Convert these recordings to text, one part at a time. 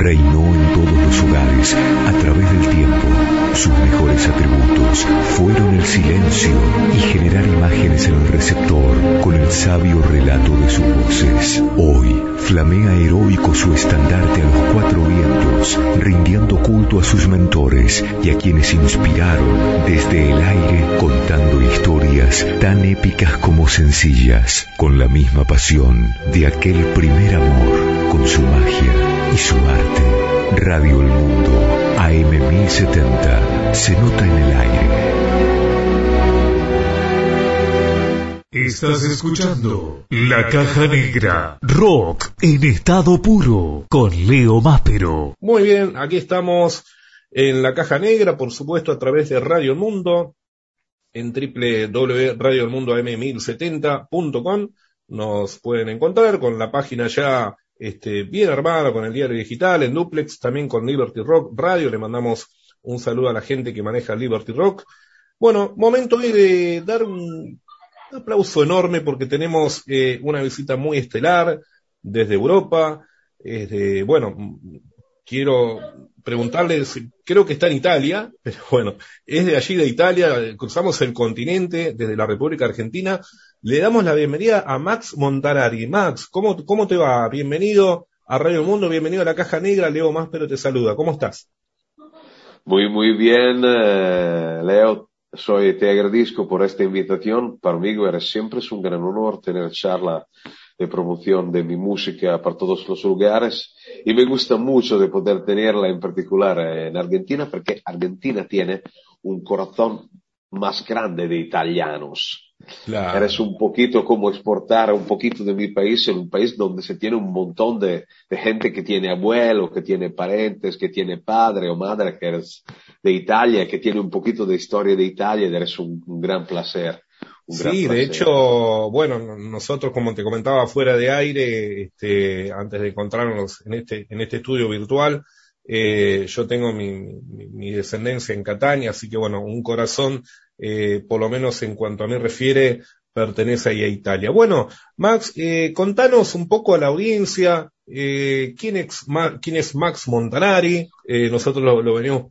reinó en todos los hogares a través del tiempo. Sus mejores atributos fueron el silencio y generar imágenes en el receptor con el sabio relato de sus voces. Hoy flamea heroico su estandarte a los cuatro vientos, rindiendo culto a sus mentores y a quienes inspiraron desde el aire, contando historias tan épicas como sencillas, con la misma pasión de aquel primer amor, con su magia y su arte. Radio El Mundo, AM 1070, se nota en el aire. Estás escuchando La Caja Negra, rock en estado puro, con Leo Máspero. Muy bien, aquí estamos en La Caja Negra, por supuesto a través de Radio El Mundo, en www.radioelmundoam1070.com. Nos pueden encontrar con la página ya bien armada, con el diario digital, en duplex, también con Liberty Rock Radio. Le mandamos un saludo a la gente que maneja Liberty Rock. Bueno, momento hoy de dar un aplauso enorme porque tenemos una visita muy estelar desde Europa. Bueno, quiero preguntarles, creo que está en Italia, pero bueno, es de allí de Italia, cruzamos el continente desde la República Argentina. Le damos la bienvenida a Max Montanari. Max, ¿cómo te va? Bienvenido a Radio El Mundo, bienvenido a La Caja Negra. Leo Máspero te saluda. ¿Cómo estás? Muy bien, Leo. Te agradezco por esta invitación. Para mí siempre es un gran honor tener charla de promoción de mi música por todos los lugares y me gusta mucho de poder tenerla en particular en Argentina porque Argentina tiene un corazón más grande de italianos. Claro. Es un poquito como exportar un poquito de mi país en un país donde se tiene un montón de gente que tiene abuelo, que tiene parientes, que tiene padre o madre que es de Italia, que tiene un poquito de historia de Italia y es un gran placer. Sí, de hecho, bueno, nosotros, como te comentaba fuera de aire, antes de encontrarnos en este estudio virtual, yo tengo mi descendencia en Catania, así que bueno, un corazón, por lo menos en cuanto a mí refiere, pertenece ahí a Italia. Bueno, Max, contanos un poco a la audiencia, quién es Max Montanari. Nosotros lo venimos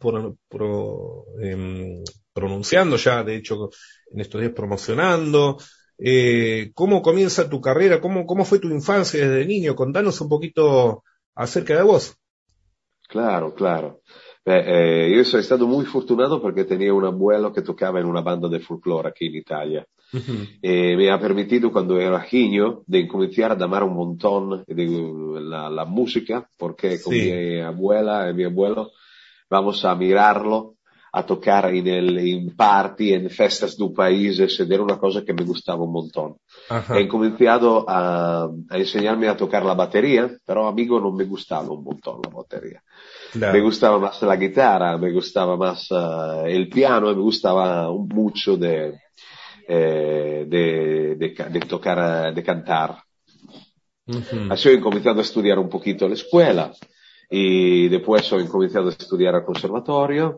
pronunciando ya, de hecho, en estos días promocionando. ¿Cómo comienza tu carrera? ¿Cómo fue tu infancia desde niño? Contanos un poquito acerca de vos. Claro. Io sono stato muy fortunato perché tenía un abuelo que tocaba en una banda de folclore aquí en Italia. Uh-huh. Me ha permitido cuando era niño de comenzar a amar un montón la música porque con mi abuela y mi abuelo vamos a mirarlo a tocar in party, en festas del paese, ed era una cosa che mi gustava un montón. Ajá. He cominciado a enseñarme a tocar la batería, pero amigo non mi gustava un montón la batería. Claro. Me gustaba más la guitarra, me gustaba más el piano, me gustaba mucho de tocar, de cantar. Uh-huh. Así he comenzado a estudiar un poquito la escuela y después he comenzado a estudiar al conservatorio.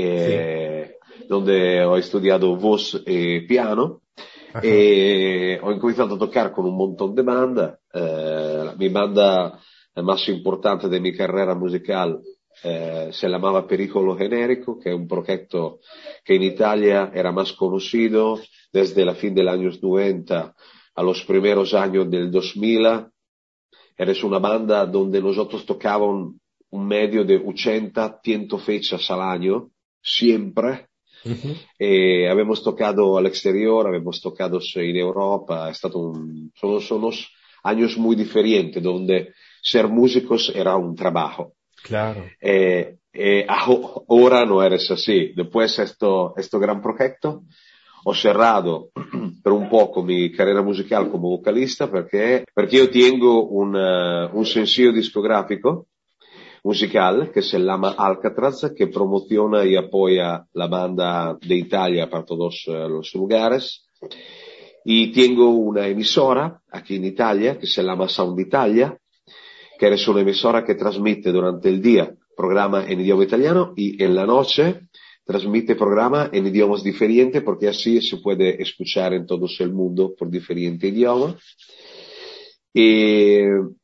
Donde ho studiato voz e piano. Ajá. E ho incominciato a tocar con un montón de banda. Mi banda más importante de mi carrera musical se llamaba Pericolo Genérico, que es un proyecto que en Italia era más conocido desde la fin de los años 90 a los primeros años del 2000. Eres una banda donde nosotros tocábamos un medio de 80, 100 fechas al año. Siempre. Uh-huh. Habíamos tocado al exterior, habíamos tocado en Europa, son unos años muy diferentes donde ser músicos era un trabajo. Claro. Ahora no eres así. Después este gran proyecto, ho cerrado per un poco mi carrera musical como vocalista perché io tengo un sencillo discográfico musical que se llama Alcatraz, que promociona y apoya la banda de Italia para todos los lugares. Y tengo una emisora aquí en Italia que se llama Sound Italia, que es una emisora que transmite durante el día programa en idioma italiano y en la noche transmite programa en idiomas diferentes porque así se puede escuchar en todo el mundo por diferente idioma. Y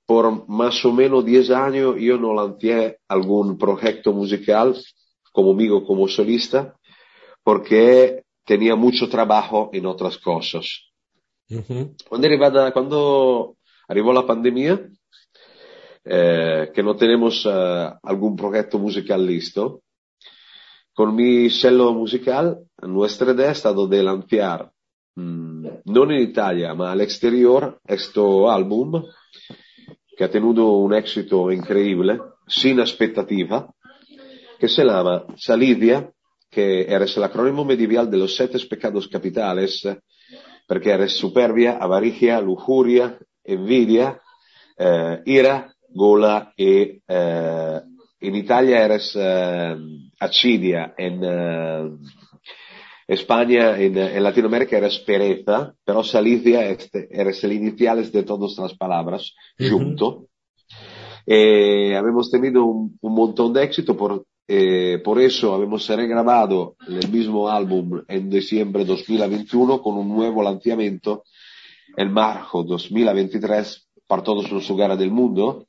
por más o menos 10 años yo no lancé algún proyecto musical como solista, porque tenía mucho trabajo en otras cosas. Ujú. Cuando arribó la pandemia, que no tenemos algún proyecto musical listo, con mi cello musical, nuestra idea ha estado de lanzar, no en Italia, ma al exterior, este álbum, que ha tenido un éxito increíble, sin expectativa, que se llama Salidia, que es el acrónimo medieval de los 7 pecados capitales, porque eres superbia, avaricia, lujuria, envidia, ira, gola y en Italia eres acidia, en España, en Latinoamérica eres pereza, pero Salidia eres el iniciales de todas las palabras, Ujú. junto. Habemos tenido un montón de éxito, por eso habemos regrabado el mismo álbum en diciembre 2021 con un nuevo lanzamiento en marzo 2023 para todos los lugares del mundo,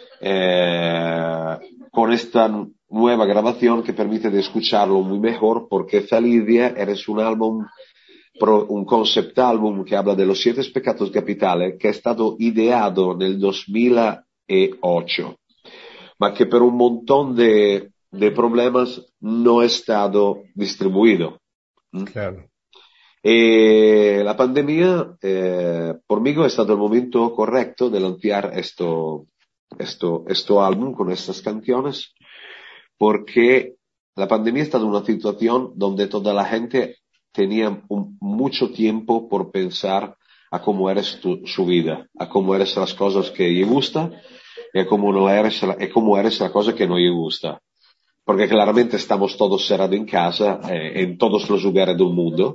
con esta nueva grabación que permite de escucharlo muy mejor, porque Salidia es un álbum, un concept álbum que habla de los 7 pecados capitales, que ha estado ideado en el 2008, ma que por un montón de problemas no ha estado distribuido. Claro. La pandemia, por mí, è stato il momento correcto de lanzar esto álbum con estas canciones, porque la pandemia ha estado una situación donde toda la gente tenía mucho tiempo por pensar a cómo eres su vida, a cómo eres las cosas que le gusta y a cómo no eres, y cómo eres la cosa que no le gusta. Porque claramente estamos todos cerrados en casa, en todos los lugares del mundo.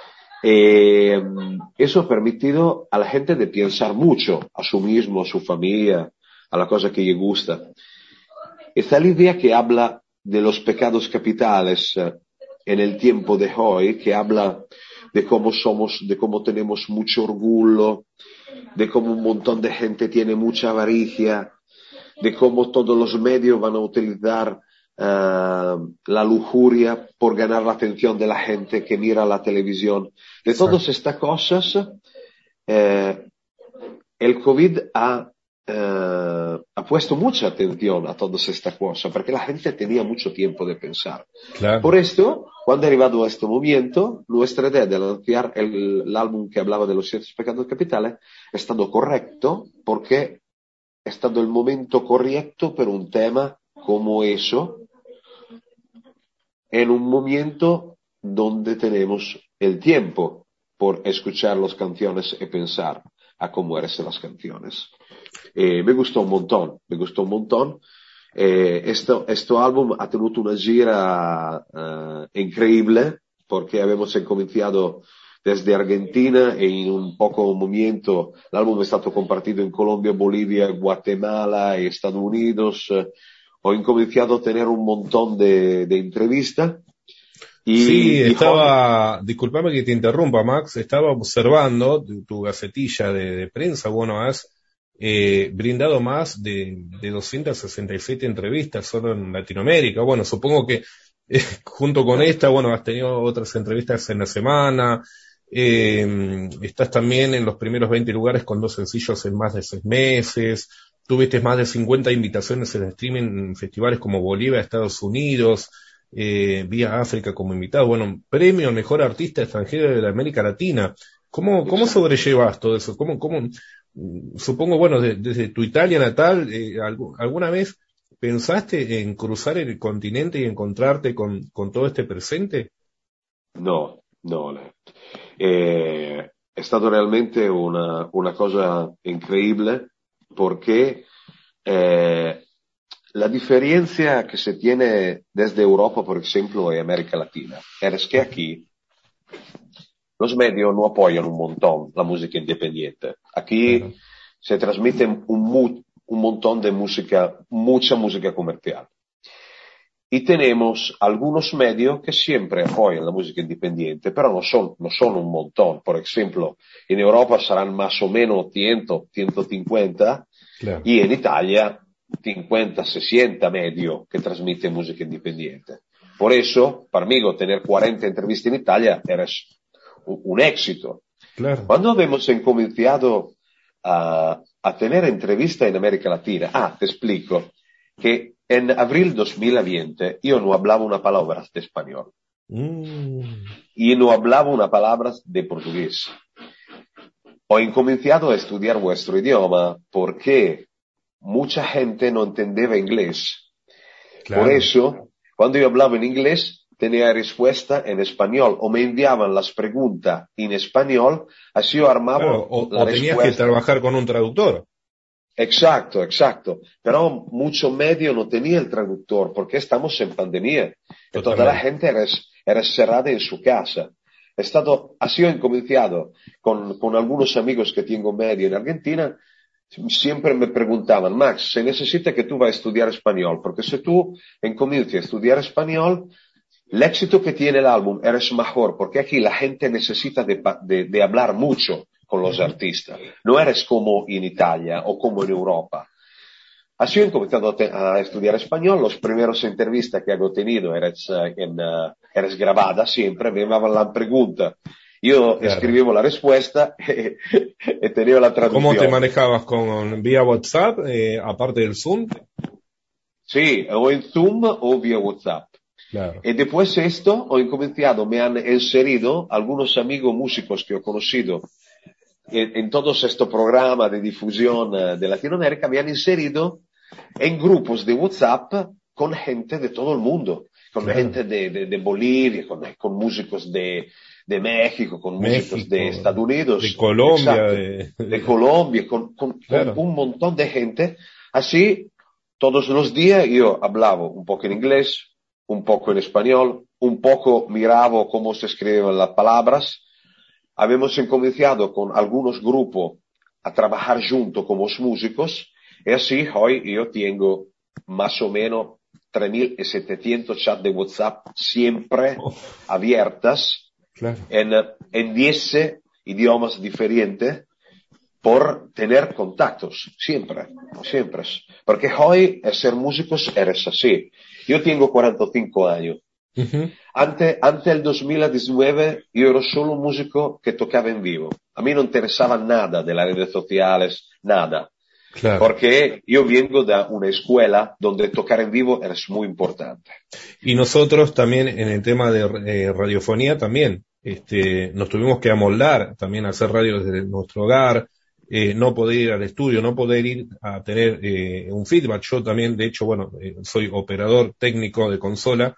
Eso ha permitido a la gente de pensar mucho a su mismo, a su familia, a la cosa que le gusta. Está la idea que habla de los pecados capitales en el tiempo de hoy, que habla de cómo somos, de cómo tenemos mucho orgullo, de cómo un montón de gente tiene mucha avaricia, de cómo todos los medios van a utilizar la lujuria por ganar la atención de la gente que mira la televisión. De todas estas cosas, el COVID ha puesto mucha atención a todas estas cosas, porque la gente tenía mucho tiempo de pensar. Claro. Por esto, cuando ha arribado a este momento, nuestra idea de lanzar el álbum que hablaba de los 7 pecados capitales ha estado correcto, porque ha estado el momento correcto para un tema como eso, en un momento donde tenemos el tiempo por escuchar las canciones y pensar a cómo eran las canciones. Me gustó un montón. Este álbum ha tenido una gira increíble, porque habíamos comenzado desde Argentina y en un poco momento el álbum ha estado compartido en Colombia, Bolivia, Guatemala y Estados Unidos. Ho comenzado a tener un montón de entrevistas. Sí, disculpame que te interrumpa, Max, estaba observando tu gacetilla de prensa. Bueno, has brindado más de 267 entrevistas solo en Latinoamérica. Bueno, supongo que junto con esta, bueno, has tenido otras entrevistas en la semana. Estás también en los primeros 20 lugares con 2 sencillos en más de 6 meses. Tuviste más de 50 invitaciones en streaming en festivales como Bolivia, Estados Unidos, vía África como invitado. Bueno, premio Mejor Artista Extranjero de la América Latina. ¿Cómo sobrellevas todo eso? Supongo, bueno, desde tu Italia natal, ¿alguna vez pensaste en cruzar el continente y encontrarte con todo este presente? No. È stato realmente una cosa increíble, porque la diferencia que se tiene desde Europa, por ejemplo, y América Latina, es que aquí los medios no apoyan un montón la música independiente. Aquí Claro. se transmite un montón de música, mucha música comercial. Y tenemos algunos medios que siempre apoyan la música independiente, pero no son un montón. Por ejemplo, en Europa serán más o menos 100, 150, Claro. Y en Italia 50, 60 medios que transmiten música independiente. Por eso, para mí, tener 40 entrevistas en Italia era un éxito. Claro. Cuando hemos comenzado a tener entrevistas en América Latina, te explico, que en abril 2020 yo no hablaba una palabra de español. Y no hablaba una palabra de portugués. He comenzado a estudiar vuestro idioma porque mucha gente no entendía inglés. Claro. Por eso, cuando yo hablaba en inglés, tenía respuesta en español, o me enviaban las preguntas en español, así yo armaba Claro, la o tenías respuesta. que trabajar con un traductor. Exacto. Pero mucho medio no tenía el traductor porque estamos en pandemia. Y toda la gente era cerrada en su casa. Así he comenzado con algunos amigos que tengo medio en Argentina. Siempre me preguntaban, Max, se necesita que tú vayas a estudiar español, porque si tú comienzas a estudiar español, el éxito que tiene el álbum eres mejor, porque aquí la gente necesita de hablar mucho con los artistas. No eres como en Italia o como en Europa. Así he comenzado a estudiar español. Los primeros entrevistas que he tenido eres grabadas siempre, me daban la pregunta. Yo escribía la respuesta y tenía la traducción. ¿Cómo te manejabas vía WhatsApp, aparte del Zoom? Sí, o en Zoom o vía WhatsApp. Claro. Y después de esto, me han inserido algunos amigos músicos que he conocido en todos estos programas de difusión de Latinoamérica, me han inserido en grupos de WhatsApp con gente de todo el mundo, con gente de Bolivia, con músicos de México, con músicos de Estados Unidos, de Colombia, de Colombia, con un montón de gente. Así, todos los días yo hablaba un poco en inglés, un poco en español, un poco miraba cómo se escriben las palabras. Habíamos comenzado con algunos grupos a trabajar juntos como músicos, y así hoy yo tengo más o menos 3.700 chats de WhatsApp siempre abiertas, en 10 idiomas diferentes, por tener contactos, siempre. Porque hoy ser músicos eres así. Yo tengo 45 años. Uh-huh. Antes del 2019 yo era solo un músico que tocaba en vivo. A mí no interesaba nada de las redes sociales, nada. Claro. Porque yo vengo de una escuela donde tocar en vivo es muy importante. Y nosotros también en el tema de radiofonía también nos tuvimos que amoldar también a hacer radio desde nuestro hogar, no poder ir al estudio, no poder ir a tener un feedback. Yo también, de hecho, soy operador técnico de consola,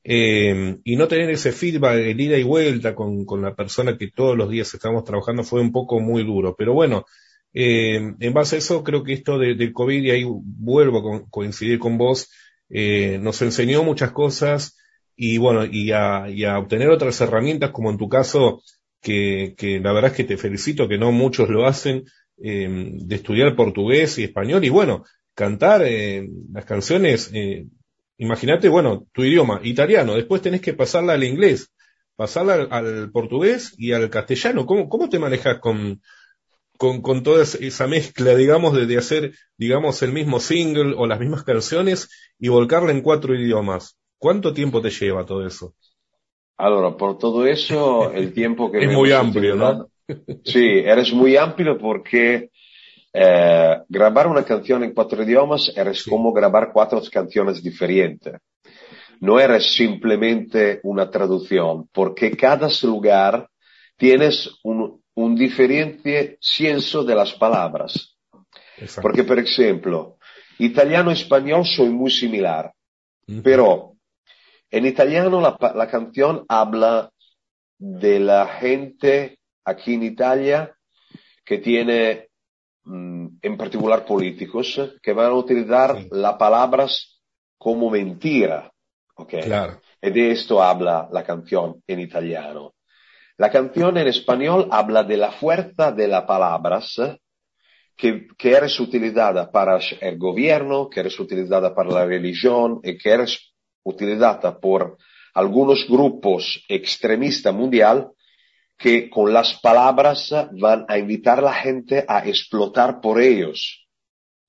y no tener ese feedback, el ida y vuelta con la persona que todos los días estamos trabajando fue un poco muy duro. Pero bueno, en base a eso creo que esto del COVID, y ahí vuelvo a coincidir con vos, nos enseñó muchas cosas y a obtener otras herramientas, como en tu caso, que la verdad es que te felicito, que no muchos lo hacen, de estudiar portugués y español y cantar las canciones. Imagínate, tu idioma italiano, después tenés que pasarla al inglés, pasarla al portugués y al castellano. ¿Cómo te manejas con toda esa mezcla, digamos, de hacer, digamos, el mismo single o las mismas canciones y volcarla en 4 idiomas? ¿Cuánto tiempo te lleva todo eso? Allora, por todo eso, el tiempo que es muy amplio, ¿no? Sí, eres muy amplio porque grabar una canción en 4 idiomas eres como grabar 4 canciones diferentes. No eres simplemente una traducción, porque cada lugar tienes un diferente senso de las palabras. Exacto. Porque, por ejemplo, italiano y español son muy similar, pero en italiano la canción habla de la gente aquí en Italia que tiene, en particular políticos, que van a utilizar las palabras como mentira. ¿Okay? Claro. Y de esto habla la canción en italiano. La canción en español habla de la fuerza de las palabras que eres utilizada para el gobierno, que eres utilizada para la religión y que eres utilizada por algunos grupos extremistas mundial que con las palabras van a invitar a la gente a explotar por ellos.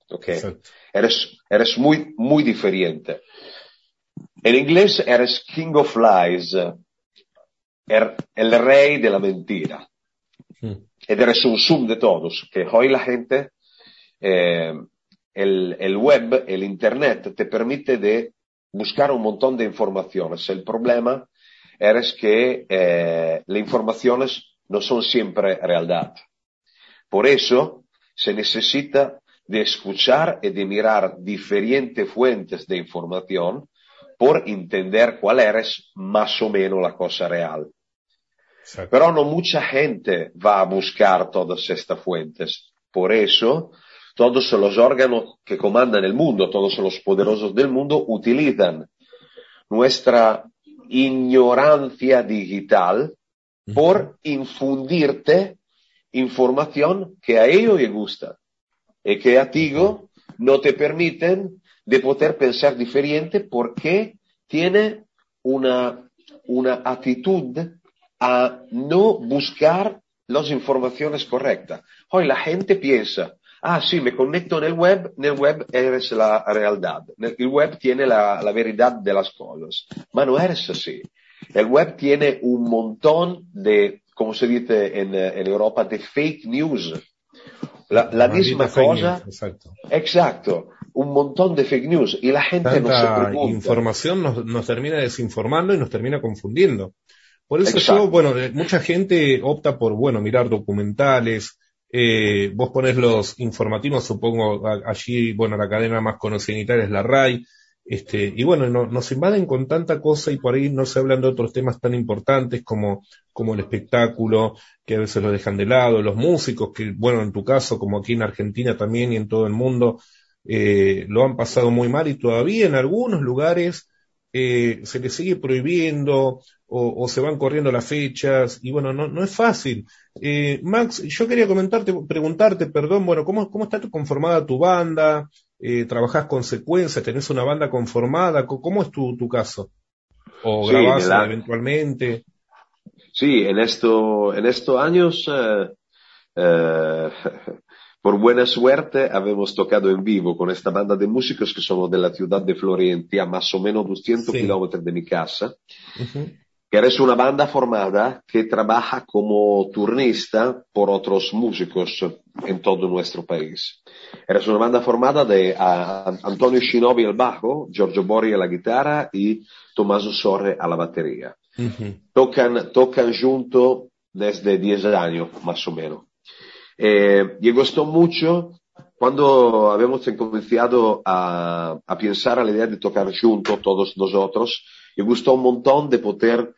¿ok? Exacto. Eres muy, muy diferente. En inglés eres King of Lies, el rey de la mentira. Ed eres un sum de todos, que hoy la gente, el web, el internet, te permite de buscar un montón de informaciones. El problema es que las informaciones no son siempre realidad. Por eso se necesita de escuchar y de mirar diferentes fuentes de información por entender cuál es más o menos la cosa real. Exacto. Pero no mucha gente va a buscar todas estas fuentes. Por eso, todos los órganos que comandan el mundo, todos los poderosos del mundo, utilizan nuestra ignorancia digital por infundirte información que a ellos les gusta y que a ti no te permiten de poder pensar diferente porque tiene una actitud a no buscar las informaciones correctas. Hoy la gente piensa, sí, me conecto en el web es la realidad, el web tiene la verdad de las cosas, pero no es así. El web tiene un montón de, como se dice en Europa, de fake news. La misma cosa. Exacto. Exacto. Un montón de fake news. Y la gente no se Tanta pregunta. información nos termina desinformando y nos termina confundiendo. Por eso Exacto. mucha gente opta por, mirar documentales. Vos ponés los informativos, supongo, allí, la cadena más conocida en Italia es la RAI. Nos invaden con tanta cosa y por ahí no se hablan de otros temas tan importantes como el espectáculo, que a veces lo dejan de lado, los músicos, que en tu caso, como aquí en Argentina también y en todo el mundo, lo han pasado muy mal y todavía en algunos lugares se les sigue prohibiendo o se van corriendo las fechas y no es fácil. Max, yo quería preguntarte, perdón, ¿cómo está conformada tu banda? ¿Trabajás con secuencia? ¿Tenés una banda conformada? ¿Cómo es tu caso? ¿O Sí, grabás eventualmente? Sí, en estos años, por buena suerte, habemos tocado en vivo con esta banda de músicos que somos de la ciudad de Florencia, más o menos 200 Sí. kilómetros de mi casa. Uh-huh. Que eres una banda formada que trabaja como turnista por otros músicos en todo nuestro país. Eres una banda formada de Antonio Shinobi al bajo, Giorgio Bori a la guitarra y Tommaso Sorre a la batería. Uh-huh. Tocan juntos desde 10 años, más o menos. Y gustó mucho cuando habíamos comenzado a pensar a la idea de tocar juntos todos nosotros. Y gustó un montón de poder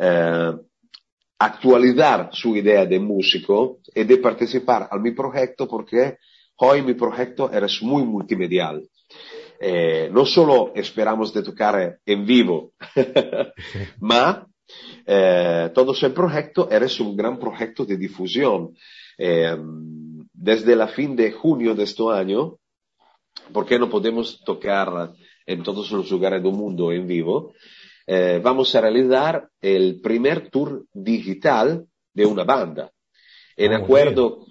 actualizar su idea de músico y de participar a mi proyecto porque hoy mi proyecto es muy multimedial. No solo esperamos de tocar en vivo, ma todo ese proyecto es un gran proyecto de difusión. Desde la fin de junio de este año, porque no podemos tocar en todos los lugares del mundo en vivo, vamos a realizar el primer tour digital de una banda. En acuerdo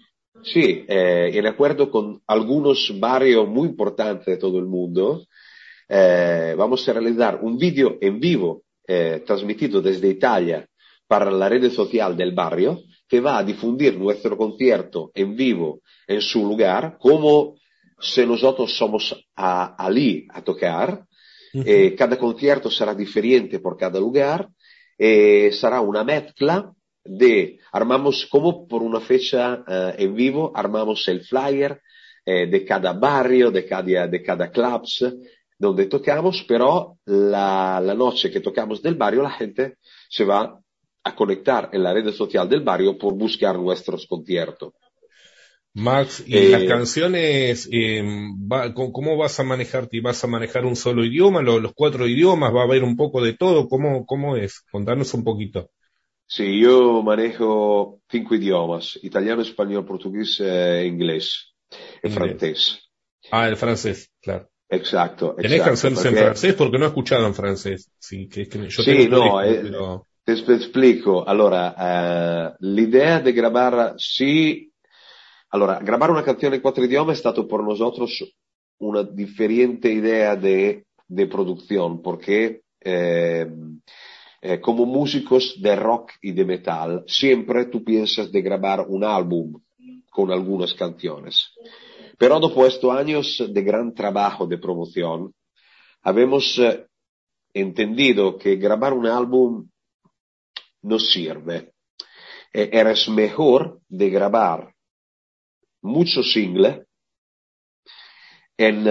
con algunos barrios muy importantes de todo el mundo, vamos a realizar un vídeo en vivo transmitido desde Italia para la red social del barrio, que va a difundir nuestro concierto en vivo en su lugar, como si nosotros somos allí a tocar. Uh-huh. Cada concierto será diferente por cada lugar, será una mezcla armamos como por una fecha en vivo, armamos el flyer de cada barrio, de cada clubs donde tocamos, pero la noche que tocamos del barrio la gente se va a conectar en la red social del barrio por buscar nuestros conciertos. Max, ¿y las canciones, cómo vas a manejarte? ¿Vas a manejar un solo idioma, los 4 idiomas? ¿Va a haber un poco de todo? ¿Cómo es? Contanos un poquito. Sí, yo manejo 5 idiomas: italiano, español, portugués, inglés y francés. El francés, claro. Exacto. ¿Tenés canciones en francés? Porque no he escuchado en francés. Sí, yo tengo pero... Te explico. Allora, l'idea di grabar una canzone in 4 idiomi è stato per nosotros una diferente idea de producción, porque como músicos de rock y de metal, siempre tú piensas de grabar un álbum con algunas canciones. Pero después de años de gran trabajo de promoción, habemos entendido que grabar un álbum no sirve. Eres mejor de grabar muchos singles en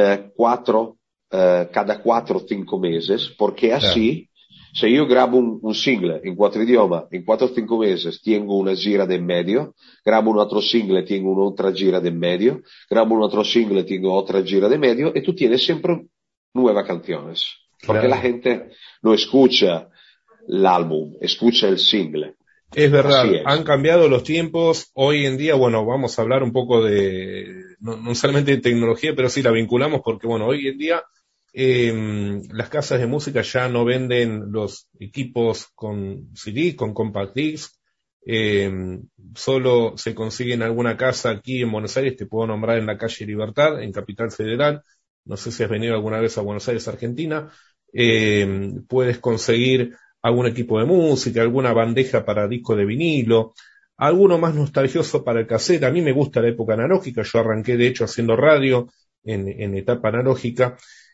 cada 4 o 5 meses, porque así, se yo grabo un single en 4 idiomas, en 4 o 5 meses tengo una gira de en medio, grabo un otro single, tengo una otra gira de en medio, grabo un otro single, tengo otra gira de medio, y tú tienes siempre nuevas canciones. Porque la gente no escucha el álbum, escucha el single. Es verdad, Así es. han cambiado los tiempos. Hoy en día, bueno, vamos a hablar un poco de, no solamente de tecnología, pero sí la vinculamos porque, bueno, hoy en día las casas de música ya no venden los equipos con CD, con compact disc. Solo se consigue en alguna casa aquí en Buenos Aires, te puedo nombrar en la calle Libertad, en Capital Federal. No sé si has venido alguna vez a Buenos Aires, Argentina. Puedes conseguir algún equipo de música, alguna bandeja para disco de vinilo, alguno más nostalgioso para el cassette. A mí me gusta la época analógica, yo arranqué de hecho haciendo radio en etapa analógica.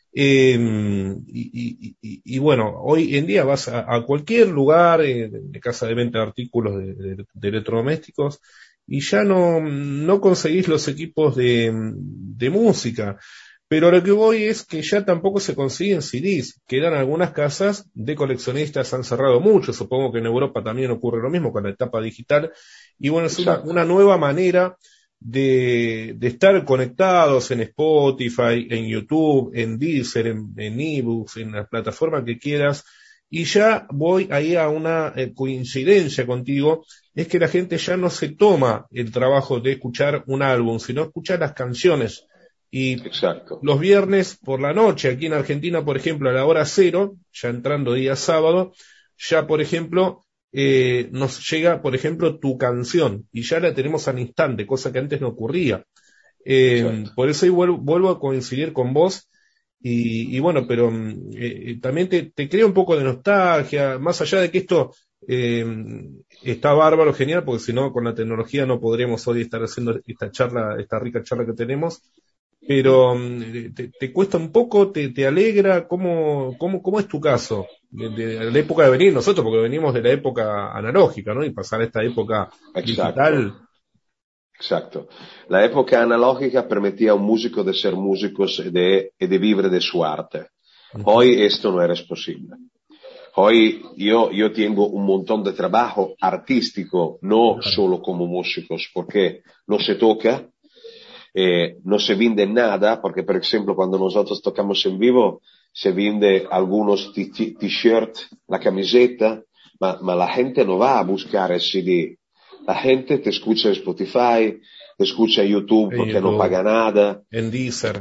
Y bueno, hoy en día vas a cualquier lugar de casa de venta de artículos de electrodomésticos y ya no conseguís los equipos de música. Pero lo que voy es que ya tampoco se consiguen CDs. Quedan algunas casas de coleccionistas, han cerrado mucho. Supongo que en Europa también ocurre lo mismo con la etapa digital. Y bueno, es una nueva manera de estar conectados en Spotify, en YouTube, en Deezer, en eBooks, en la plataforma que quieras. Y ya voy ahí a una coincidencia contigo, es que la gente ya no se toma el trabajo de escuchar un álbum, sino escuchar las canciones. Y Exacto. Los viernes por la noche, aquí en Argentina, por ejemplo, a la hora 0, ya entrando día sábado, ya, por ejemplo, nos llega, por ejemplo, tu canción, y ya la tenemos al instante, cosa que antes no ocurría. Por eso ahí vuelvo a coincidir con vos, y bueno, pero también te crea un poco de nostalgia, más allá de que esto está bárbaro, genial, porque si no, con la tecnología no podríamos hoy estar haciendo esta rica charla que tenemos. Pero te cuesta un poco, te alegra, ¿cómo es tu caso? De la época de venir nosotros, porque venimos de la época analógica, ¿no? Y pasar a esta época digital. Exacto. La época analógica permitía a un músico de ser músicos y de vivir de su arte. Hoy esto no es posible. Hoy yo tengo un montón de trabajo artístico, no solo como músicos, porque no se toca. No se vende nada, porque por ejemplo cuando nosotros tocamos en vivo se vende algunos t-shirt, la camiseta, ma la gente no va a buscar el CD. La gente te escucha en Spotify, te escucha en YouTube porque no paga nada. En Deezer.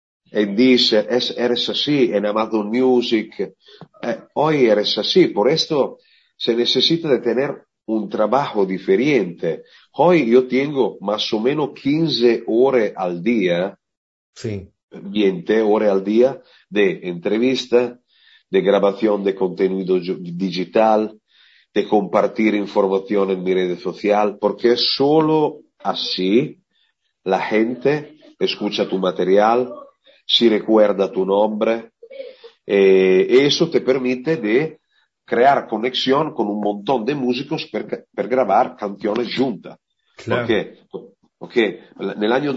Eres así, en Amazon Music. Hoy eres así, por esto se necesita de tener un trabajo diferente. Hoy yo tengo más o menos 15 horas al día, 20 horas al día de entrevista, de grabación de contenido digital, de compartir información en mi red social, porque solo así la gente escucha tu material, si recuerda tu nombre, eso te permite de crear conexión con un montón de músicos per grabar canciones juntas. Claro. Porque en el año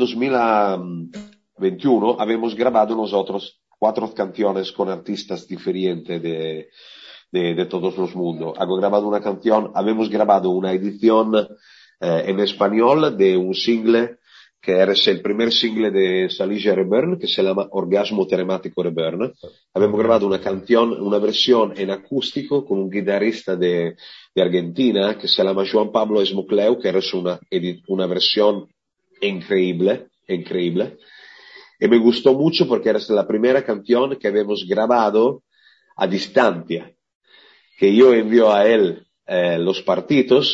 2021 habíamos grabado nosotros 4 canciones con artistas diferentes de todos los mundos. Habíamos grabado una edición en español de un single que es el primer single de Saligia Reburn, que se llama Orgasmo Telemático Reburn. Habíamos grabado una versión en acústico con un guitarrista de Argentina que se llama Juan Pablo Esmocleu, que es una versión increíble. Y me gustó mucho porque era la primera canción que habíamos grabado a distancia, que yo envío a él los partidos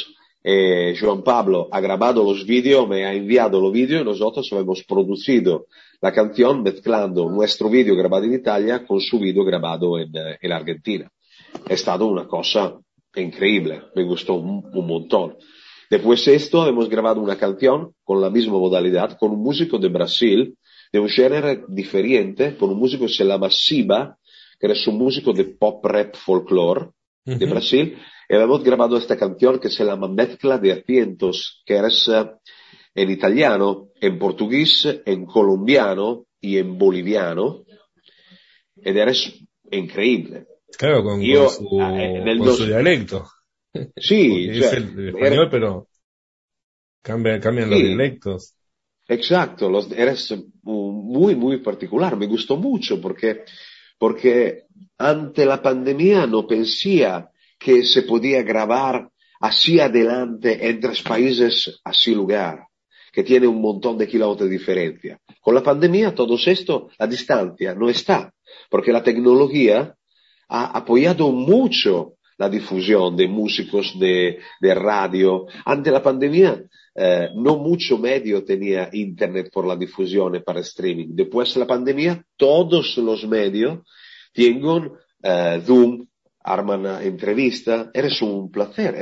Joan Pablo ha grabado los vídeos, me ha enviado los vídeos y nosotros hemos producido la canción mezclando nuestro vídeo grabado en Italia con su vídeo grabado en Argentina. È stata una cosa increíble, me gustó un montón. Después de esto hemos grabado una canción con la misma modalidad, con un músico de Brasil, de un género diferente, con un músico que se llama Siba, que es un músico de pop rap folklore de Brasil, y hemos grabado esta canción que se llama Mezcla de Acentos, que es en italiano, en portugués, en colombiano y en boliviano, y eres increíble. Claro, con su dialecto. Sí, es el español, pero cambian los dialectos. Exacto, eres muy, muy particular. Me gustó mucho porque ante la pandemia no pensé que se podía grabar así adelante en 3 países así lugar, que tiene un montón de kilómetros de diferencia. Con la pandemia todo esto, la distancia no está, porque la tecnología ha apoyado mucho la difusión de músicos de radio. Ante la pandemia, no mucho medio tenía internet por la difusión para streaming. Después de la pandemia, todos los medios tienen Zoom, arman entrevista. Eres un placer,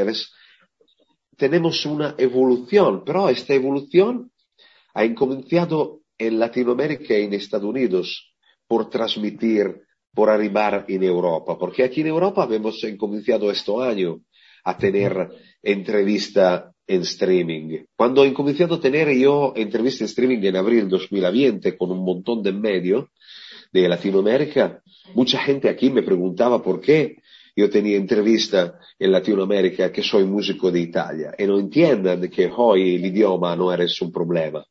tenemos una evolución, pero esta evolución ha comenzado en Latinoamérica y en Estados Unidos por transmitir, por arribar en Europa, porque aquí en Europa hemos comenzado este año a tener entrevista en streaming. Cuando he comenzado a tener yo entrevista en streaming en abril 2020 con un montón de medios de Latinoamérica, mucha gente aquí me preguntaba por qué yo tenía entrevista en Latinoamérica, que soy músico de Italia, y no entiendan que hoy el idioma no es un problema,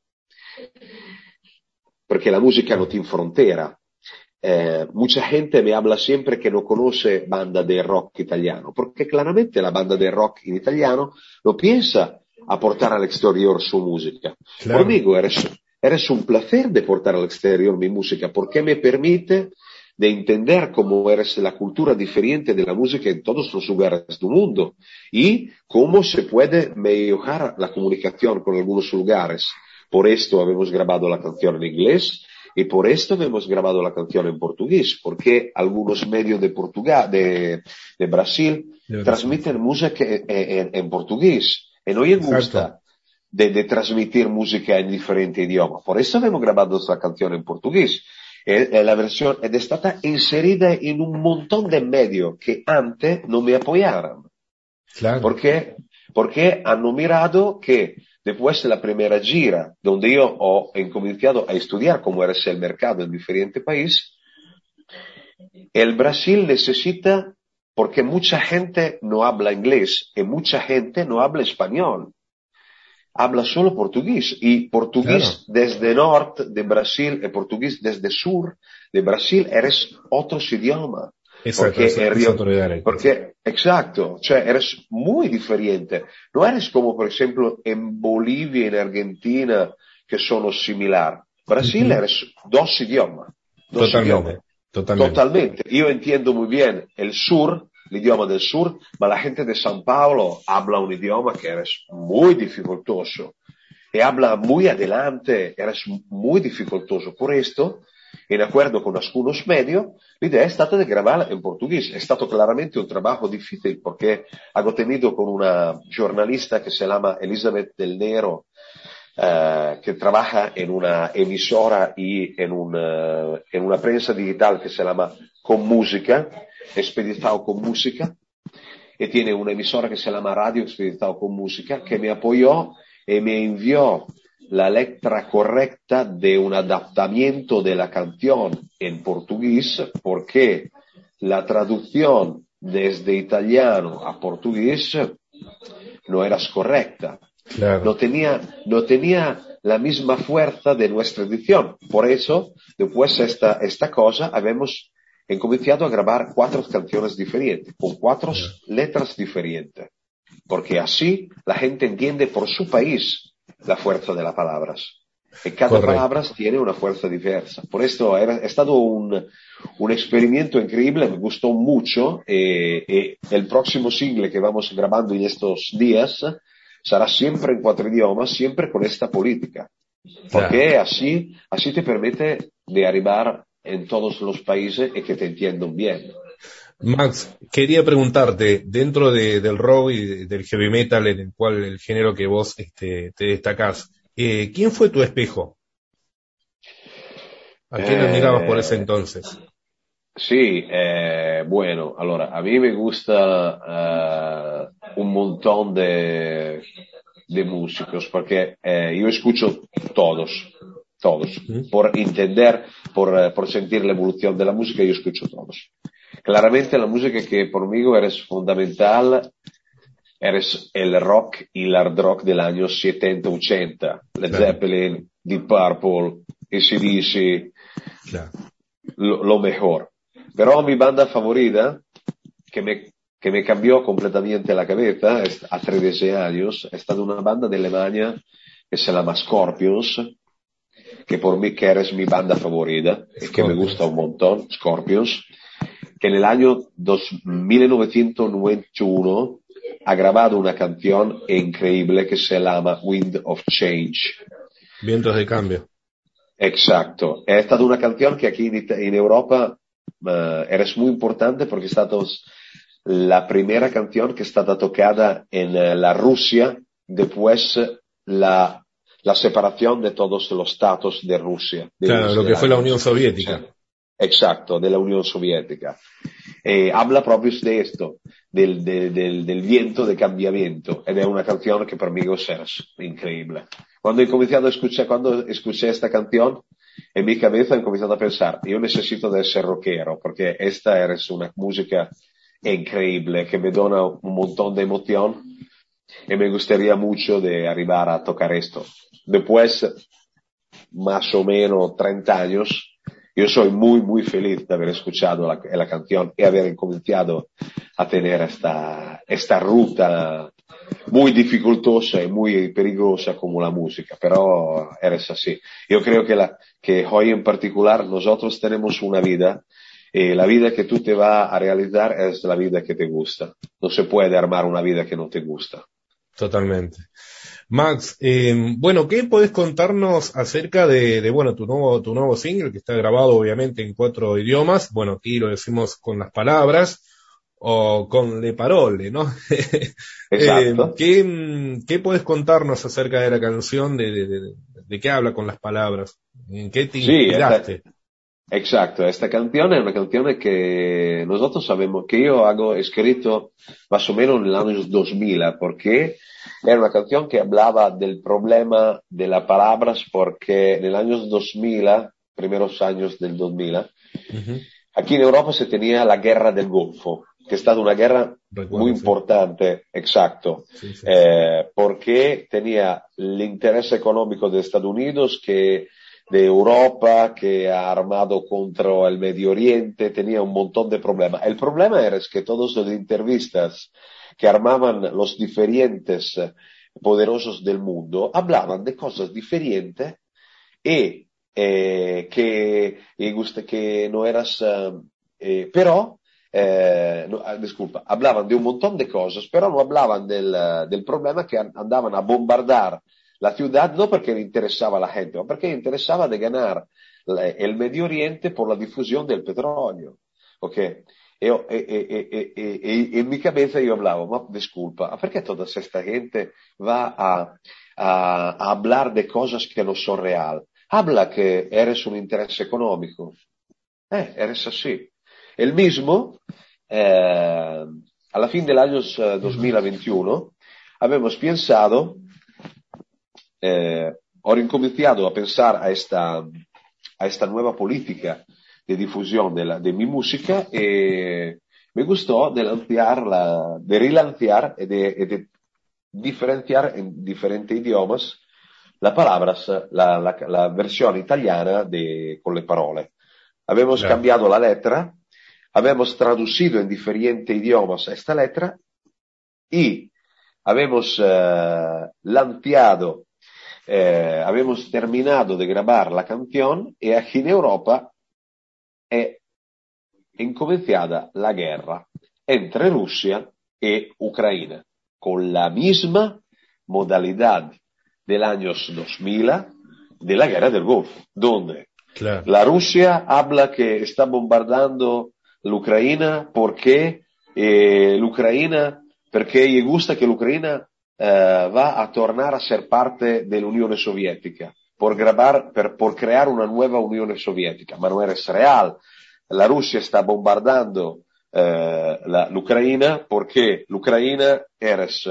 porque la música no tiene frontera. Mucha gente me habla siempre que no conoce banda de rock italiano, porque claramente la banda de rock en italiano no piensa a portar al exterior su música. Claro. Conmigo eres un placer de portar al exterior mi música, porque me permite de entender cómo es la cultura diferente de la música en todos los lugares del mundo y cómo se puede mejorar la comunicación con algunos lugares. Por esto hemos grabado la canción en inglés. Y por esto hemos grabado la canción en portugués, porque algunos medios de Brasil transmiten música en portugués. Y no les gusta de transmitir música en diferente idioma. Por eso hemos grabado esta canción en portugués. La versión está inserida en un montón de medios que antes no me apoyaron. Claro. Porque han mirado que después de la primera gira, donde yo he comenzado a estudiar cómo era el mercado en diferentes países, el Brasil necesita, porque mucha gente no habla inglés y mucha gente no habla español, habla solo portugués, y portugués desde norte de Brasil y portugués desde sur de Brasil eres otros idiomas. Exacto, exacto, cioè eres muy diferente. No eres como, por ejemplo, en Bolivia y en Argentina, que son similar. Brasil eres 2 idiomas. Totalmente. Yo entiendo muy bien el idioma del sur, ma la gente de San Paulo habla un idioma que eres muy dificultoso. Y habla muy adelante, eres muy dificultoso. Por esto, en acuerdo con algunos medios, la idea è stata di grabarla in portoghese. È stato claramente un trabajo difícil porque ho tenido con una giornalista che si chiama Elizabeth Del Nero, que trabaja en una emisora y en una prensa digital que se llama Con Música, Expeditado con Música, y tiene una emisora que se llama Radio Expeditado con Música, que me apoyó y me envió la letra correcta de un adaptamiento de la canción en portugués, porque la traducción desde italiano a portugués no era correcta. Claro. No tenía la misma fuerza de nuestra edición. Por eso, después de esta cosa, habíamos comenzado a grabar 4 canciones diferentes, con 4 letras diferentes. Porque así la gente entiende por su país la fuerza de las palabras. Y cada palabra tiene una fuerza diversa. Por esto ha estado un experimento increíble, me gustó mucho. El próximo single que vamos grabando en estos días será siempre en 4 idiomas, siempre con esta política. Porque así te permite de arribar en todos los países y que te entiendan bien. Max, quería preguntarte, dentro del rock y del heavy metal, en el cual el género que vos te destacás, ¿quién fue tu espejo? ¿A quién admirabas por ese entonces? Sí, bueno, allora, a mí me gusta un montón de músicos, porque yo escucho todos, por entender, por sentir la evolución de la música, yo escucho todos. Claramente la música que por mí eres fundamental, eres el rock y el hard rock del año 70-80, Led Zeppelin, Deep Purple, AC/DC, lo mejor. Pero mi banda favorita, que me cambió completamente la cabeza a 13 años, è stata una banda de Alemania que se llama Scorpions, que por mí que eres mi banda favorita, y que me gusta un montón, Scorpions, que en el año 1991 ha grabado una canción increíble que se llama Wind of Change. Vientos de cambio. Exacto. È stata una canción que aquí en Europa eres muy importante porque è stata la primera canción que è stata tocada en la Rusia después la separación de todos los estados de Rusia. Claro, lo que fue la Unión Soviética. Exacto, de la Unión Soviética. Habla proprio de esto, del viento de cambiamiento, ed è una canción que para mí es increíble. Cuando escuché esta canción, en mi cabeza he comenzado a pensar, yo necesito de ser rockero, porque esta es una música increíble que me dona un montón de emoción y me gustaría mucho de arribar a tocar esto. Después, más o menos 30 años, yo soy muy, muy feliz de haber escuchado la canción y haber comenzado a tener esta ruta muy dificultosa y muy peligrosa como la música, pero eres así. Yo creo que hoy en particular nosotros tenemos una vida, y la vida que tú te vas a realizar es la vida que te gusta. No se puede armar una vida que no te gusta. Totalmente. Max, bueno, ¿qué podés contarnos acerca de bueno, tu nuevo single que está grabado obviamente en 4 idiomas? Bueno, aquí lo decimos con las palabras o con le parole, ¿no? Exacto. ¿Qué podés contarnos acerca de la canción, de qué habla con las palabras? ¿En qué te inspiraste? Exacto, esta canción es una canción que nosotros sabemos que yo he escrito más o menos en los años 2000, porque era una canción que hablaba del problema de las palabras, porque en los años 2000, primeros años del 2000, aquí en Europa se tenía la guerra del Golfo, que è stata una guerra muy importante, exacto, sí. porque tenía el interés económico de Estados Unidos, de Europa, que ha armado contra el Medio Oriente, tenía un montón de problemas. El problema era que todos los entrevistas que armaban los diferentes poderosos del mundo hablaban de cosas diferentes y que no eras, disculpa, hablaban de un montón de cosas, pero no hablaban del problema que andaban a bombardar la ciudad, no porque le interesaba a la gente, ma perché le interessava de ganar el Medio Oriente por la difusión del petróleo. Okay? En mi cabeza yo hablaba, ma disculpa, perché toda esta gente va a hablar de cosas que no son real? Habla que eres un interés económico. Eres así. El mismo, a la fin del año 2021, habíamos pensado, ho ricominciato a pensare a esta nueva política de difusión de mi música y me gustó de relancear y de diferenciar en diferentes idiomas las palabras, la versión italiana con le parole. Habíamos cambiado la letra, habíamos traducido en diferentes idiomas esta letra y habíamos lanzado, habíamos terminado de grabar la canción y aquí en Europa è incominciata la guerra entre Rusia e Ucraina, con la misma modalidad del año 2000 de la guerra del Golfo, donde la Rusia habla que está bombardando la Ucrania porque le gusta que la Ucrania va a tornar a ser parte de la Unión Soviética por crear una nueva Unión Soviética, ma no es real. La Rusia está bombardando la Ucrania porque la Ucrania es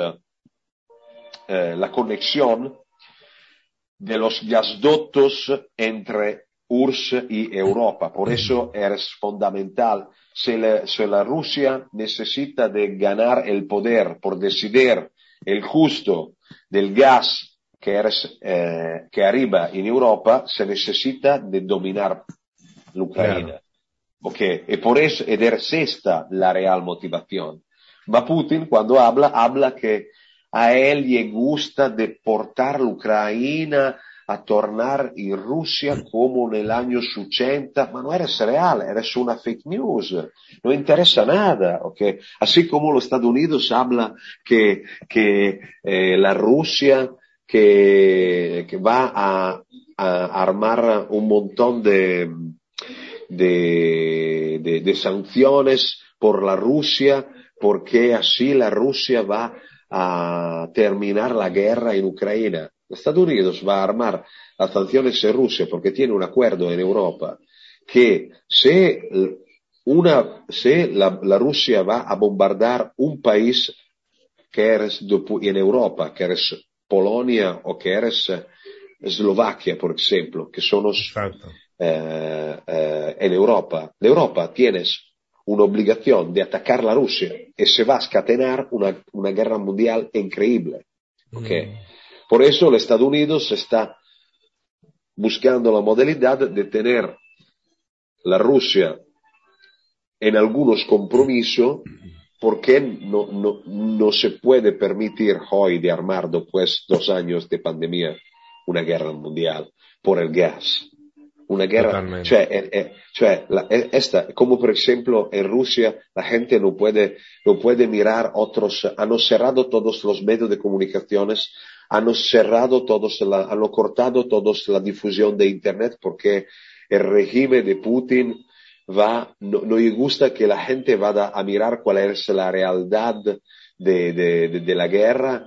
la conexión de los gasoductos entre URSS y Europa. Por eso es fundamental. Si la Rusia necesita de ganar el poder por decidir el costo del gas que arriba en Europa, se necesita de dominar la Ucrania. Claro. Okay. Y por eso es esta la real motivación. Ma Putin cuando habla que a él le gusta deportar la Ucrania a tornar en Rusia como en el año 80, ma no eres real, eres una fake news, no interesa nada, ¿ok? Así como los Estados Unidos habla que la Rusia que va a armar un montón de sanciones por la Rusia, porque así la Rusia va a terminar la guerra en Ucrania. Estados Unidos va a armar las sanciones en Rusia porque tiene un acuerdo en Europa que si la Rusia va a bombardear un país que es en Europa, que es Polonia o que es Eslovaquia, por ejemplo, que son en Europa. Europa tienes una obligación de atacar a Rusia y se va a escatenar una guerra mundial increíble. ¿Okay? Por eso los Estados Unidos está buscando la modalidad de tener la Rusia en algunos compromisos porque no se puede permitir hoy de armar después de 2 años de pandemia una guerra mundial por el gas. Una guerra, como por ejemplo en Rusia la gente no puede mirar otros, han cerrado todos los medios de comunicaciones, han cortado todos la difusión de internet porque el régimen de Putin no le gusta que la gente vaya a mirar cuál es la realidad de la guerra,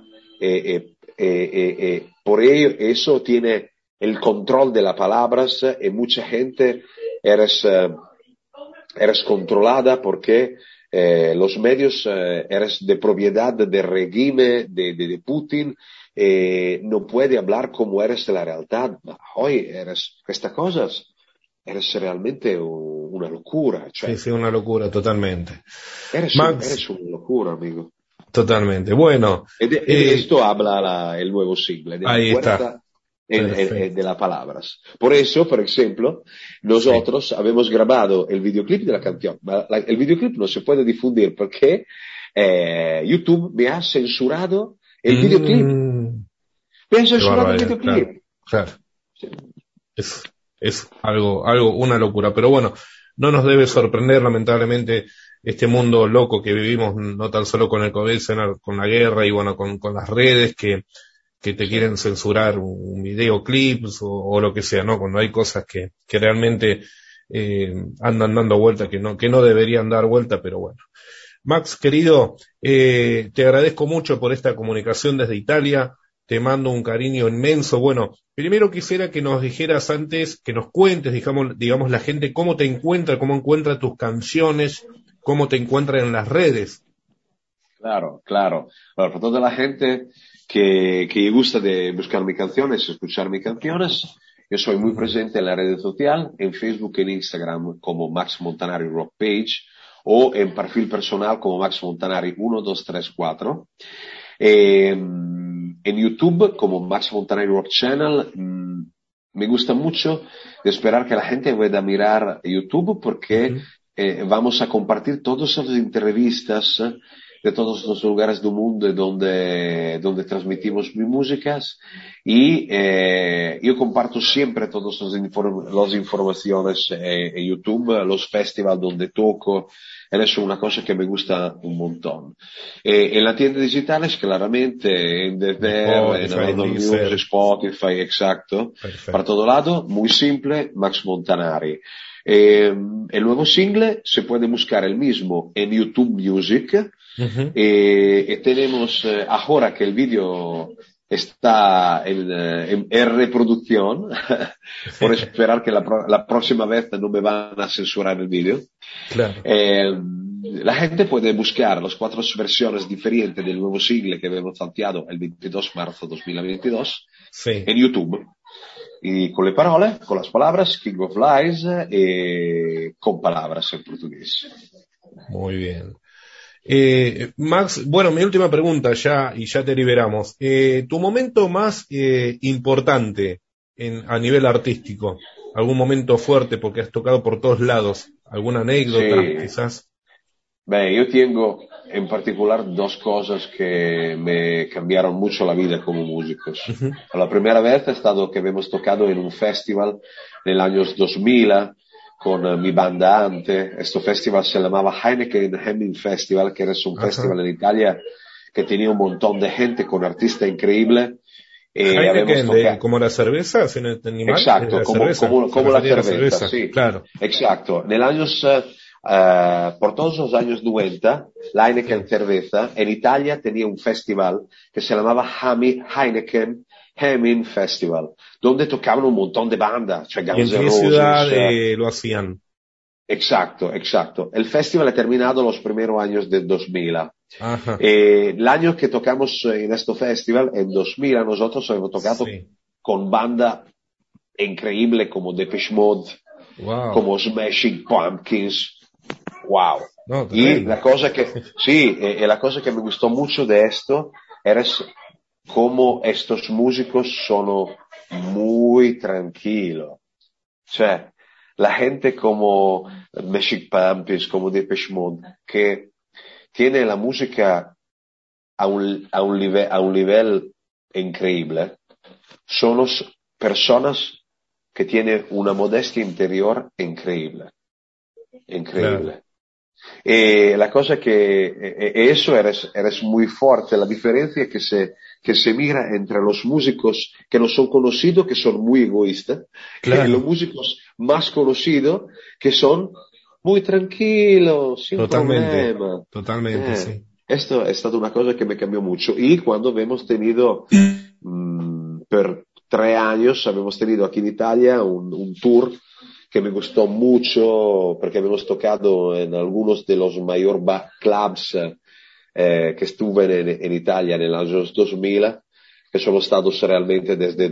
por ello eso tiene el control de las palabras y mucha gente eres controlada porque los medios eres de propiedad del régimen de Putin, no puede hablar como eres la realidad. Hoy estas cosas eres realmente una locura. Sí, una locura, totalmente. Eres una locura, amigo. Totalmente. Bueno. De esto habla el nuevo siglo. Ahí está. De las palabras. Por eso, por ejemplo, nosotros habíamos grabado el videoclip de la canción. El videoclip no se puede difundir porque YouTube me ha censurado el videoclip. Me ha censurado el videoclip. Claro. Sí. Es algo, una locura. Pero bueno, no nos debe sorprender, lamentablemente, este mundo loco que vivimos, no tan solo con el COVID, sino con la guerra y bueno, con las redes que te quieren censurar un videoclip o lo que sea, ¿no? Cuando hay cosas que realmente andan dando vuelta, que no deberían dar vuelta, pero bueno. Max, querido, te agradezco mucho por esta comunicación desde Italia, te mando un cariño inmenso. Bueno, primero quisiera que nos dijeras antes, que nos cuentes, digamos la gente, cómo te encuentra, cómo encuentra tus canciones, cómo te encuentra en las redes. Claro. Bueno, para toda la gente que le gusta de buscar mis canciones, escuchar mis canciones, yo soy muy presente en la red social, en Facebook, en Instagram como Max Montanari Rock Page o en perfil personal como Max Montanari 1234. En YouTube como Max Montanari Rock Channel. Me gusta mucho de esperar que la gente vaya a mirar YouTube porque vamos a compartir todas las entrevistas de todos los lugares del mundo donde transmitimos mis músicas Y yo comparto siempre todas las informaciones en YouTube, los festivals donde toco, eso es una cosa que me gusta un montón. En la tienda digitales, claramente, en Deezer, en Amazon Music, Spotify, exacto, Perfecto. para todo lado, muy simple, Max Montanari. El nuevo single se puede buscar el mismo en YouTube Music. Tenemos ahora que el vídeo está en reproducción, por esperar que la próxima vez no me van a censurar el vídeo. Claro. La gente puede buscar las 4 versiones diferentes del nuevo single que hemos salteado el 22 de marzo 2022 Sí. en YouTube. Y con las palabras King of Lies con palabras en portugués. Muy bien. Max, bueno, mi última pregunta ya, y ya te liberamos. Tu momento más importante a nivel artístico, algún momento fuerte porque has tocado por todos lados, alguna anécdota, Sí. quizás. Yo tengo en particular 2 cosas que me cambiaron mucho la vida como músicos. La primera vez ha estado que hemos tocado en un festival en el año 2000 con mi banda Ante. Este festival se llamaba Heineken Hemming Festival, que era un festival en Italia que tenía un montón de gente con artistas increíbles. Heineken, como la cerveza, si no entendí mal. Exacto, como la cerveza, sí. Claro. Exacto. En el años, por todos los años 90, la Heineken cerveza en Italia tenía un festival que se llamaba Heineken Hemming Festival, donde tocaban un montón de bandas. ¿Y en qué ciudad lo hacían? Exacto. El festival ha terminado los primeros años del 2000. Ajá. El año que tocamos en este festival, en 2000, nosotros hemos tocado con bandas increíbles como Depeche Mode, como Smashing Pumpkins. Wow. No, y la cosa que me gustó mucho de esto era cómo estos músicos son muy tranquilos. La gente como Smashing Pumpkins, como Depeche Mode, que tiene la música a un nivel increíble, son personas que tienen una modestia interior increíble. Claro. La cosa que eso eres muy fuerte, la diferencia que se mira entre los músicos que no son conocidos, que son muy egoístas, y los músicos más conocidos, que son muy tranquilos, sin problema. Totalmente, sí. Esto è stata una cosa que me cambió mucho. Y cuando hemos tenido, per 3 años, hemos tenido aquí en Italia un tour que me gustó mucho porque hemos tocado en algunos de los mayores clubs que estuve en Italia en los años 2000, que sono stados realmente desde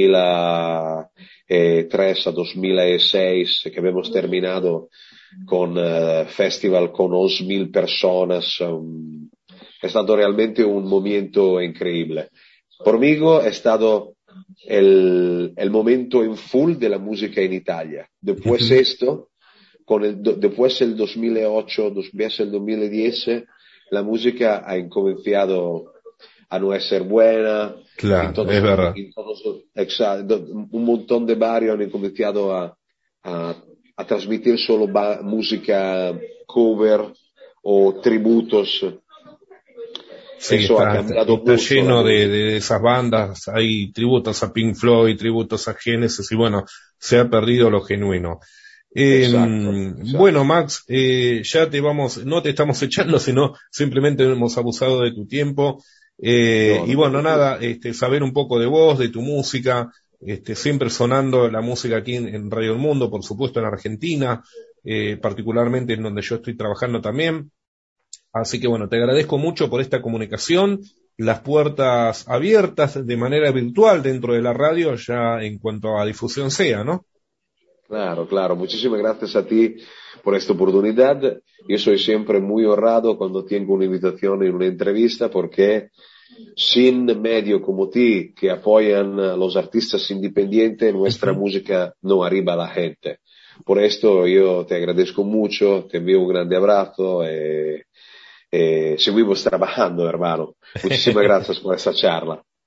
2003 a 2006, que hemos terminado con festival con 11.000 personas. È stato realmente un momento increíble. Por mí ha estado el momento en full de la música en Italia. Después esto, después el 2008, después el 2010, la música ha comenzado a no ser buena. Claro, es verdad. Un montón de barrios han comenzado a transmitir solo música cover o tributos. Sí, está lleno de esas bandas, hay tributos a Pink Floyd, tributos a Genesis, y bueno, se ha perdido lo genuino. Exacto. Bueno, Max, ya no te estamos echando, sino simplemente hemos abusado de tu tiempo. Y bueno, nada, saber un poco de vos, de tu música, siempre sonando la música aquí en Radio El Mundo, por supuesto en Argentina, particularmente en donde yo estoy trabajando también. Así que bueno, te agradezco mucho por esta comunicación, las puertas abiertas de manera virtual dentro de la radio, ya en cuanto a difusión sea, ¿no? Claro. Muchísimas gracias a ti por esta oportunidad. Yo soy siempre muy honrado cuando tengo una invitación en una entrevista, porque sin medios como ti que apoyan a los artistas independientes, nuestra música no arriba a la gente. Por esto yo te agradezco mucho, te envío un grande abrazo. Seguimos trabajando, hermano. Muchísimas gracias por esta charla.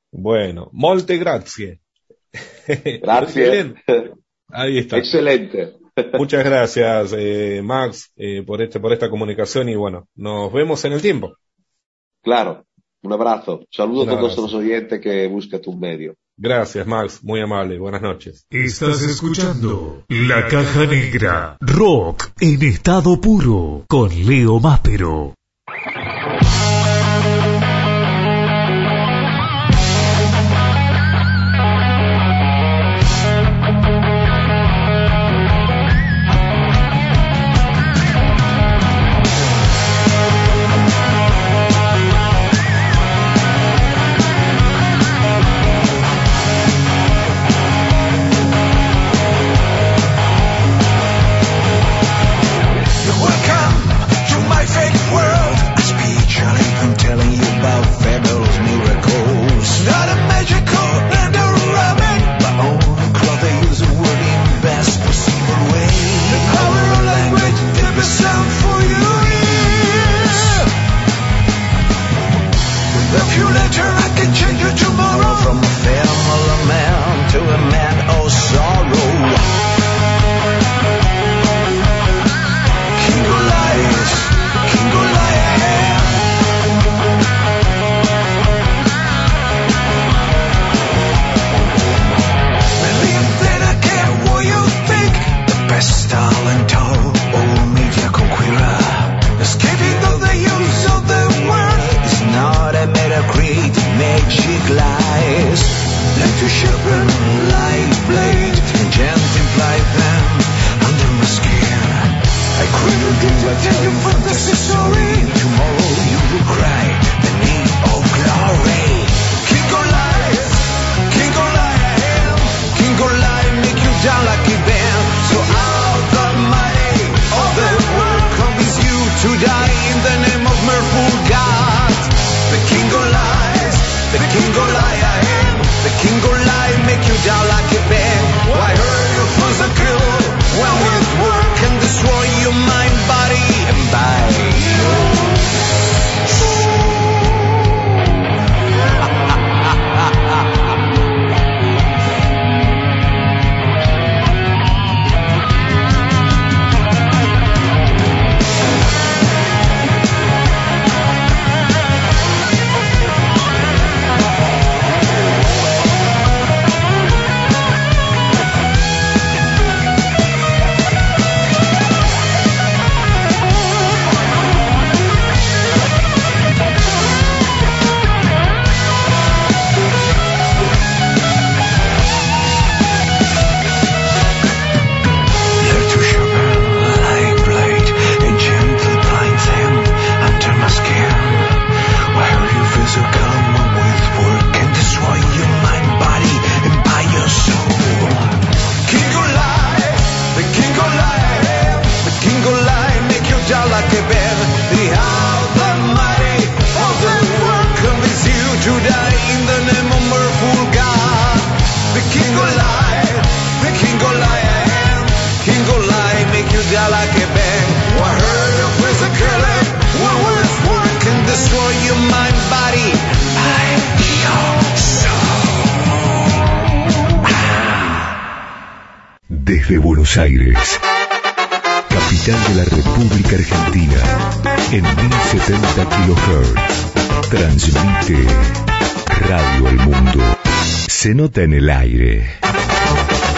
Bueno, molte grazie. Gracias. Ahí está. Excelente. Muchas gracias, Max, por esta comunicación y bueno, nos vemos en el tiempo. Claro, un abrazo. Saludos Un a todos abrazo. los oyentes que buscan tu medio. Gracias, Max, muy amable. Buenas noches. Estás escuchando La Caja Negra, rock en estado puro, con Leo Máspero. Desde Buenos Aires, capital de la República Argentina, en 1070 kHz, transmite Radio El Mundo. Se nota en el aire.